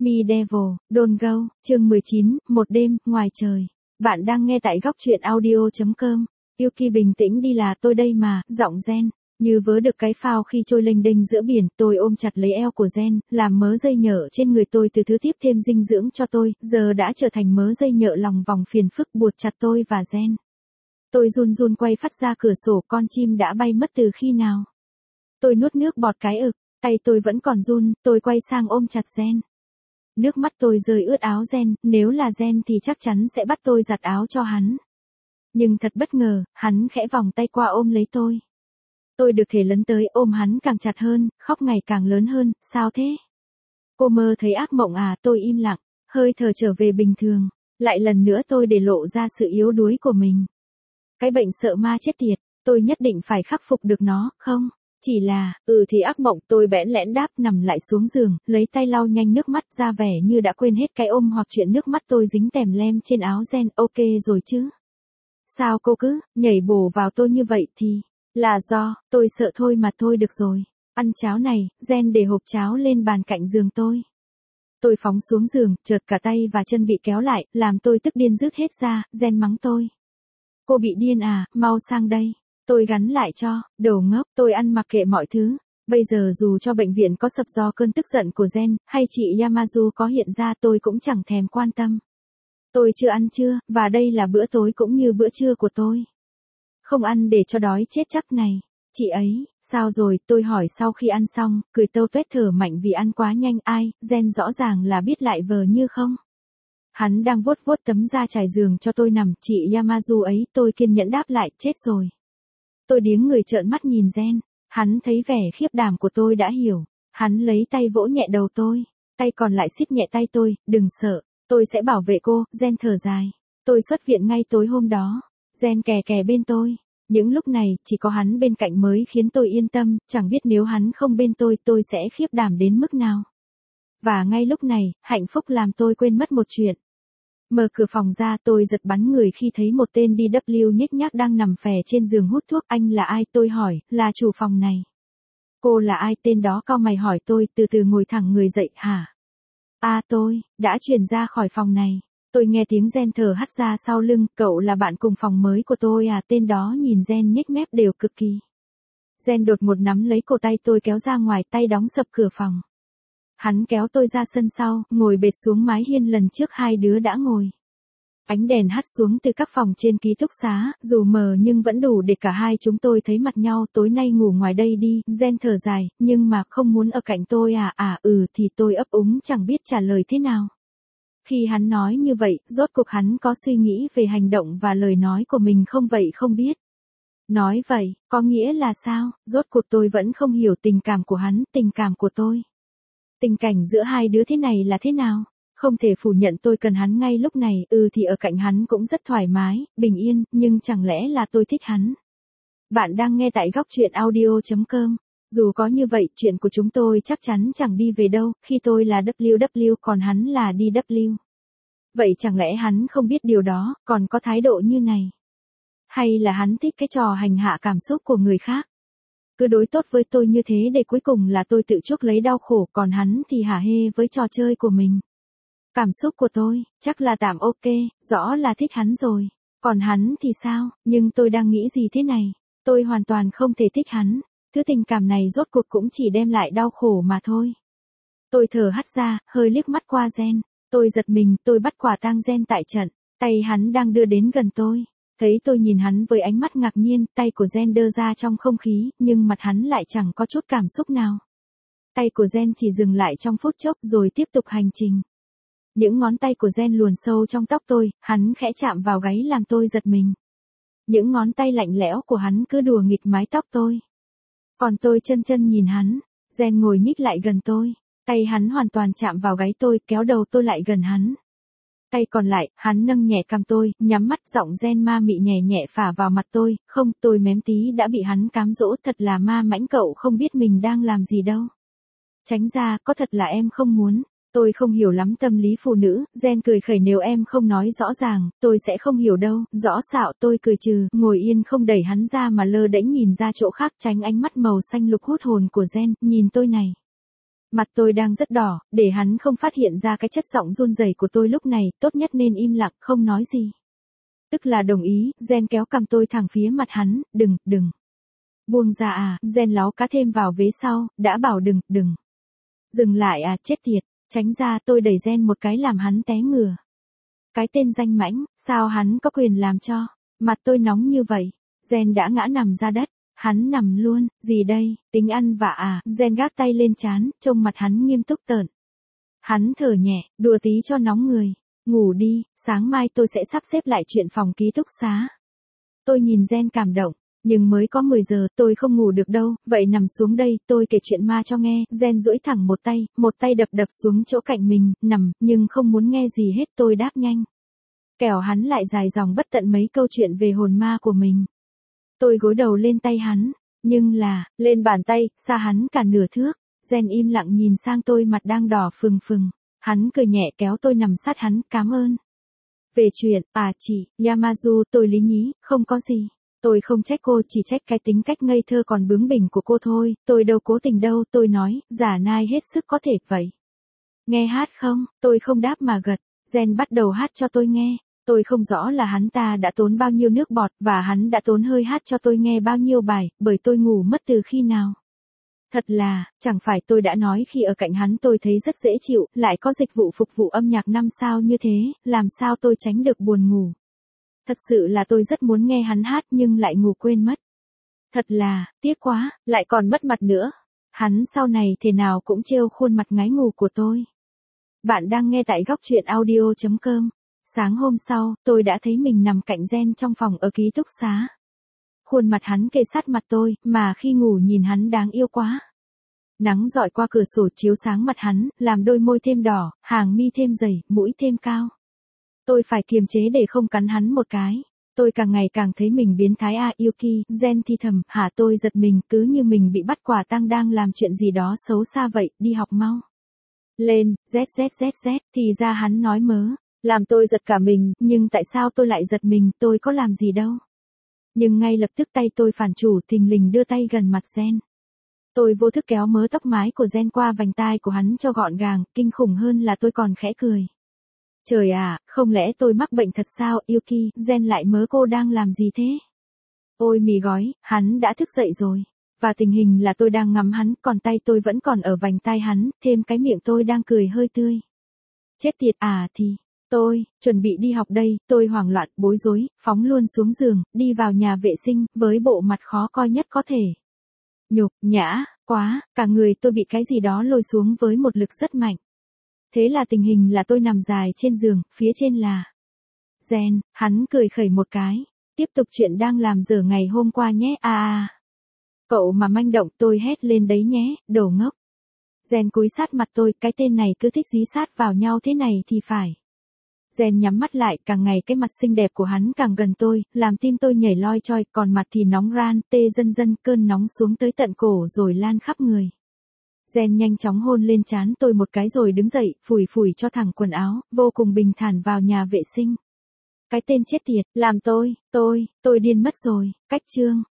Me Devil, Don't Go, chương 19, một đêm, ngoài trời. Bạn đang nghe tại góc truyện audio.com. Yuki bình tĩnh đi là tôi đây mà, giọng Gen. Như vớ được cái phao khi trôi lênh đênh giữa biển, tôi ôm chặt lấy eo của Gen, làm mớ dây nhợ trên người tôi từ thứ tiếp thêm dinh dưỡng cho tôi, giờ đã trở thành mớ dây nhợ lòng vòng phiền phức buộc chặt tôi và Gen. Tôi run run quay phát ra cửa sổ, con chim đã bay mất từ khi nào. Tôi nuốt nước bọt cái ực, tay tôi vẫn còn run, tôi quay sang ôm chặt Gen. Nước mắt tôi rơi ướt áo Gen, nếu là Gen thì chắc chắn sẽ bắt tôi giặt áo cho hắn. Nhưng thật bất ngờ, hắn khẽ vòng tay qua ôm lấy tôi. Tôi được thể lấn tới ôm hắn càng chặt hơn, khóc ngày càng lớn hơn, sao thế? Cô mơ thấy ác mộng à? Tôi im lặng, hơi thở trở về bình thường, lại lần nữa tôi để lộ ra sự yếu đuối của mình. Cái bệnh sợ ma chết tiệt, tôi nhất định phải khắc phục được nó, không? Chỉ là, thì ác mộng, tôi bẽn lẽn đáp, nằm lại xuống giường, lấy tay lau nhanh nước mắt ra vẻ như đã quên hết cái ôm hoặc chuyện nước mắt tôi dính tèm lem trên áo Gen. Ok rồi chứ? Sao cô cứ nhảy bổ vào tôi như vậy thì, là do, tôi sợ thôi mà thôi được rồi. Ăn cháo này, Gen để hộp cháo lên bàn cạnh giường tôi. Tôi phóng xuống giường, chợt cả tay và chân bị kéo lại, làm tôi tức điên rứt hết ra, Gen mắng tôi. Cô bị điên à, mau sang đây. Tôi gắn lại cho, đồ ngốc, tôi ăn mặc kệ mọi thứ. Bây giờ dù cho bệnh viện có sập do cơn tức giận của Gen, hay chị Yamazu có hiện ra tôi cũng chẳng thèm quan tâm. Tôi chưa ăn trưa, và đây là bữa tối cũng như bữa trưa của tôi. Không ăn để cho đói chết chắc này. Chị ấy, sao rồi, tôi hỏi sau khi ăn xong, cười tâu tuét thở mạnh vì ăn quá nhanh. Ai, Gen rõ ràng là biết lại vờ như không. Hắn đang vuốt vuốt tấm da trải giường cho tôi nằm, chị Yamazu ấy, tôi kiên nhẫn đáp lại, chết rồi. Tôi điếng người trợn mắt nhìn Gen, hắn thấy vẻ khiếp đảm của tôi đã hiểu, hắn lấy tay vỗ nhẹ đầu tôi, tay còn lại siết nhẹ tay tôi, đừng sợ, tôi sẽ bảo vệ cô. Gen thở dài, tôi xuất viện ngay tối hôm đó, Gen kè kè bên tôi, những lúc này chỉ có hắn bên cạnh mới khiến tôi yên tâm, chẳng biết nếu hắn không bên tôi sẽ khiếp đảm đến mức nào. Và ngay lúc này, hạnh phúc làm tôi quên mất một chuyện. Mở cửa phòng ra tôi giật bắn người khi thấy một tên DW nhếch nhác đang nằm phè trên giường hút thuốc. Anh là ai? Tôi hỏi, là chủ phòng này. Cô là ai? Tên đó cau mày hỏi tôi, từ từ ngồi thẳng người dậy, hả? Tôi, đã chuyển ra khỏi phòng này. Tôi nghe tiếng Gen thở hắt ra sau lưng, cậu là bạn cùng phòng mới của tôi à? Tên đó nhìn Gen nhếch mép đều cực kỳ. Gen đột ngột nắm lấy cổ tay tôi kéo ra ngoài, tay đóng sập cửa phòng. Hắn kéo tôi ra sân sau, ngồi bệt xuống mái hiên lần trước hai đứa đã ngồi. Ánh đèn hắt xuống từ các phòng trên ký túc xá, dù mờ nhưng vẫn đủ để cả hai chúng tôi thấy mặt nhau. Tối nay ngủ ngoài đây đi. Gen thở dài, nhưng mà không muốn ở cạnh tôi à? Thì tôi ấp úng chẳng biết trả lời thế nào. Khi hắn nói như vậy, rốt cuộc hắn có suy nghĩ về hành động và lời nói của mình không vậy không biết. Nói vậy, có nghĩa là sao? Rốt cuộc tôi vẫn không hiểu tình cảm của hắn, tình cảm của tôi. Tình cảnh giữa hai đứa thế này là thế nào? Không thể phủ nhận tôi cần hắn ngay lúc này, thì ở cạnh hắn cũng rất thoải mái, bình yên, nhưng chẳng lẽ là tôi thích hắn? Bạn đang nghe tại góc truyện audio.com. Dù có như vậy, chuyện của chúng tôi chắc chắn chẳng đi về đâu, khi tôi là WW còn hắn là DW. Vậy chẳng lẽ hắn không biết điều đó, còn có thái độ như này? Hay là hắn thích cái trò hành hạ cảm xúc của người khác? Cứ đối tốt với tôi như thế để cuối cùng là tôi tự chuốc lấy đau khổ, còn hắn thì hả hê với trò chơi của mình. Cảm xúc của tôi, chắc là tạm ok, rõ là thích hắn rồi. Còn hắn thì sao? Nhưng tôi đang nghĩ gì thế này? Tôi hoàn toàn không thể thích hắn. Thứ tình cảm này rốt cuộc cũng chỉ đem lại đau khổ mà thôi. Tôi thở hắt ra, hơi liếc mắt qua Gen. Tôi giật mình, tôi bắt quả tang Gen tại trận. Tay hắn đang đưa đến gần tôi. Thấy tôi nhìn hắn với ánh mắt ngạc nhiên, tay của Gen đưa ra trong không khí, nhưng mặt hắn lại chẳng có chút cảm xúc nào. Tay của Gen chỉ dừng lại trong phút chốc rồi tiếp tục hành trình. Những ngón tay của Gen luồn sâu trong tóc tôi, hắn khẽ chạm vào gáy làm tôi giật mình. Những ngón tay lạnh lẽo của hắn cứ đùa nghịch mái tóc tôi. Còn tôi chân chân nhìn hắn, Gen ngồi nhích lại gần tôi. Tay hắn hoàn toàn chạm vào gáy tôi, kéo đầu tôi lại gần hắn. Tay còn lại, hắn nâng nhẹ cằm tôi, nhắm mắt, giọng Gen ma mị nhẹ nhẹ phả vào mặt tôi. Không, tôi mém tí đã bị hắn cám dỗ, thật là ma mãnh, cậu không biết mình đang làm gì đâu. Tránh ra, có thật là em không muốn. Tôi không hiểu lắm tâm lý phụ nữ. Gen cười khẩy, nếu em không nói rõ ràng, tôi sẽ không hiểu đâu. Rõ xạo, tôi cười trừ, ngồi yên không đẩy hắn ra mà lơ đễnh nhìn ra chỗ khác, tránh ánh mắt màu xanh lục hút hồn của Gen. Nhìn tôi này. Mặt tôi đang rất đỏ, để hắn không phát hiện ra cái chất giọng run rẩy của tôi lúc này, tốt nhất nên im lặng, không nói gì. Tức là đồng ý, Gen kéo cầm tôi thẳng phía mặt hắn, đừng. Buông ra à, Gen láo cá thêm vào vế sau, đã bảo đừng. Dừng lại à, chết tiệt, tránh ra, tôi đẩy Gen một cái làm hắn té ngửa. Cái tên danh mãnh, sao hắn có quyền làm cho, mặt tôi nóng như vậy, Gen đã ngã nằm ra đất. Hắn nằm luôn, gì đây, tính ăn vạ à, Gen gác tay lên trán, trông mặt hắn nghiêm túc tợn. Hắn thở nhẹ, đùa tí cho nóng người. Ngủ đi, sáng mai tôi sẽ sắp xếp lại chuyện phòng ký túc xá. Tôi nhìn Gen cảm động, nhưng mới có 10 giờ, tôi không ngủ được đâu, vậy nằm xuống đây, tôi kể chuyện ma cho nghe. Gen duỗi thẳng một tay đập xuống chỗ cạnh mình, nằm, nhưng không muốn nghe gì hết, tôi đáp nhanh. Kẻo hắn lại dài dòng bất tận mấy câu chuyện về hồn ma của mình. Tôi gối đầu lên tay hắn, nhưng là, lên bàn tay, xa hắn cả nửa thước. Gen im lặng nhìn sang tôi, mặt đang đỏ phừng. Hắn cười nhẹ kéo tôi nằm sát hắn, cảm ơn. Về chuyện, chị, Yamazu, tôi lý nhí, không có gì. Tôi không trách cô, chỉ trách cái tính cách ngây thơ còn bướng bỉnh của cô thôi, tôi đâu cố tình đâu, tôi nói, giả nai hết sức có thể vậy. Nghe hát không, tôi không đáp mà gật, Gen bắt đầu hát cho tôi nghe. Tôi không rõ là hắn ta đã tốn bao nhiêu nước bọt và hắn đã tốn hơi hát cho tôi nghe bao nhiêu bài, bởi tôi ngủ mất từ khi nào. Thật là, chẳng phải tôi đã nói khi ở cạnh hắn tôi thấy rất dễ chịu, lại có dịch vụ phục vụ âm nhạc 5 sao như thế, làm sao tôi tránh được buồn ngủ. Thật sự là tôi rất muốn nghe hắn hát nhưng lại ngủ quên mất. Thật là, tiếc quá, lại còn mất mặt nữa. Hắn sau này thế nào cũng trêu khuôn mặt ngái ngủ của tôi. Bạn đang nghe tại góc truyện audio.com. Sáng hôm sau, tôi đã thấy mình nằm cạnh Gen trong phòng ở ký túc xá. Khuôn mặt hắn kề sát mặt tôi, mà khi ngủ nhìn hắn đáng yêu quá. Nắng rọi qua cửa sổ chiếu sáng mặt hắn, làm đôi môi thêm đỏ, hàng mi thêm dày, mũi thêm cao. Tôi phải kiềm chế để không cắn hắn một cái. Tôi càng ngày càng thấy mình biến thái Yuki, Gen thì thầm, hả, tôi giật mình, cứ như mình bị bắt quả tang đang làm chuyện gì đó xấu xa vậy, đi học mau. Lên, z, thì ra hắn nói mớ. Làm tôi giật cả mình, nhưng tại sao tôi lại giật mình, tôi có làm gì đâu. Nhưng ngay lập tức tay tôi phản chủ thình lình đưa tay gần mặt Gen. Tôi vô thức kéo mớ tóc mái của Gen qua vành tai của hắn cho gọn gàng, kinh khủng hơn là tôi còn khẽ cười. Trời à, không lẽ tôi mắc bệnh thật sao, Yuki, Gen lại mớ cô đang làm gì thế? Ôi mì gói, hắn đã thức dậy rồi. Và tình hình là tôi đang ngắm hắn, còn tay tôi vẫn còn ở vành tai hắn, thêm cái miệng tôi đang cười hơi tươi. Chết tiệt thì... Tôi, chuẩn bị đi học đây, tôi hoảng loạn, bối rối, phóng luôn xuống giường, đi vào nhà vệ sinh, với bộ mặt khó coi nhất có thể. Nhục, nhã, quá, cả người tôi bị cái gì đó lôi xuống với một lực rất mạnh. Thế là tình hình là tôi nằm dài trên giường, phía trên là Gen, hắn cười khẩy một cái. Tiếp tục chuyện đang làm dở ngày hôm qua nhé, Cậu mà manh động tôi hét lên đấy nhé, đồ ngốc. Gen cúi sát mặt tôi, cái tên này cứ thích dí sát vào nhau thế này thì phải. Gen nhắm mắt lại, càng ngày cái mặt xinh đẹp của hắn càng gần tôi, làm tim tôi nhảy loi choi, còn mặt thì nóng ran, tê dần, cơn nóng xuống tới tận cổ rồi lan khắp người. Gen nhanh chóng hôn lên trán tôi một cái rồi đứng dậy, phủi cho thẳng quần áo, vô cùng bình thản vào nhà vệ sinh. Cái tên chết tiệt, làm tôi điên mất rồi, cách chương.